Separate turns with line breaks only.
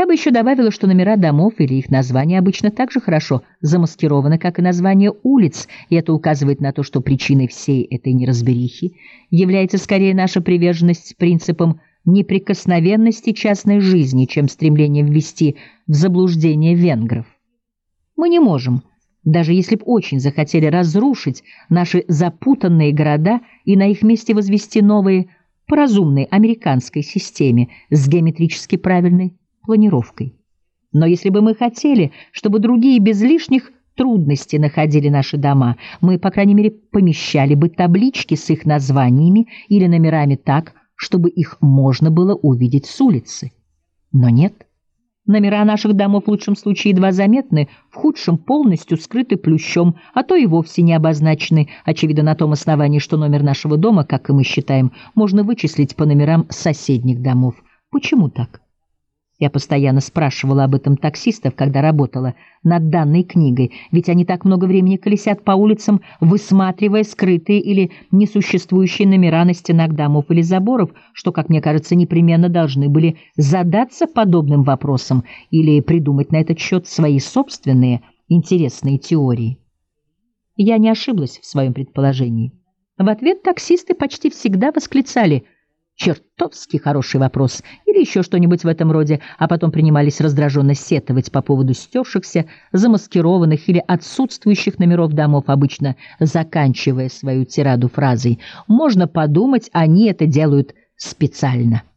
бы еще добавила, что номера домов или их названия обычно так же хорошо замаскированы, как и названия улиц, и это указывает на то, что причиной всей этой неразберихи является скорее наша приверженность принципам неприкосновенности частной жизни, чем стремление ввести в заблуждение венгров. Мы не можем, даже если б очень захотели, разрушить наши запутанные города и на их месте возвести новые по разумной американской системе с геометрически правильной планировкой. Но если бы мы хотели, чтобы другие без лишних трудностей находили наши дома, мы, по крайней мере, помещали бы таблички с их названиями или номерами так, чтобы их можно было увидеть с улицы. Но нет. Номера наших домов в лучшем случае едва заметны, в худшем полностью скрыты плющом, а то и вовсе не обозначены, очевидно, на том основании, что номер нашего дома, как и мы считаем, можно вычислить по номерам соседних домов. Почему так? Я постоянно спрашивала об этом таксистов, когда работала над данной книгой, ведь они так много времени колесят по улицам, высматривая скрытые или несуществующие номера на стенах домов или заборов, что, как мне кажется, непременно должны были задаться подобным вопросом или придумать на этот счет свои собственные интересные теории. Я не ошиблась в своем предположении. В ответ таксисты почти всегда восклицали «Чертовски хороший вопрос» или еще что-нибудь в этом роде, а потом принимались раздраженно сетовать по поводу стершихся, замаскированных или отсутствующих номеров домов, обычно заканчивая свою тираду фразой «Можно подумать, они это делают специально».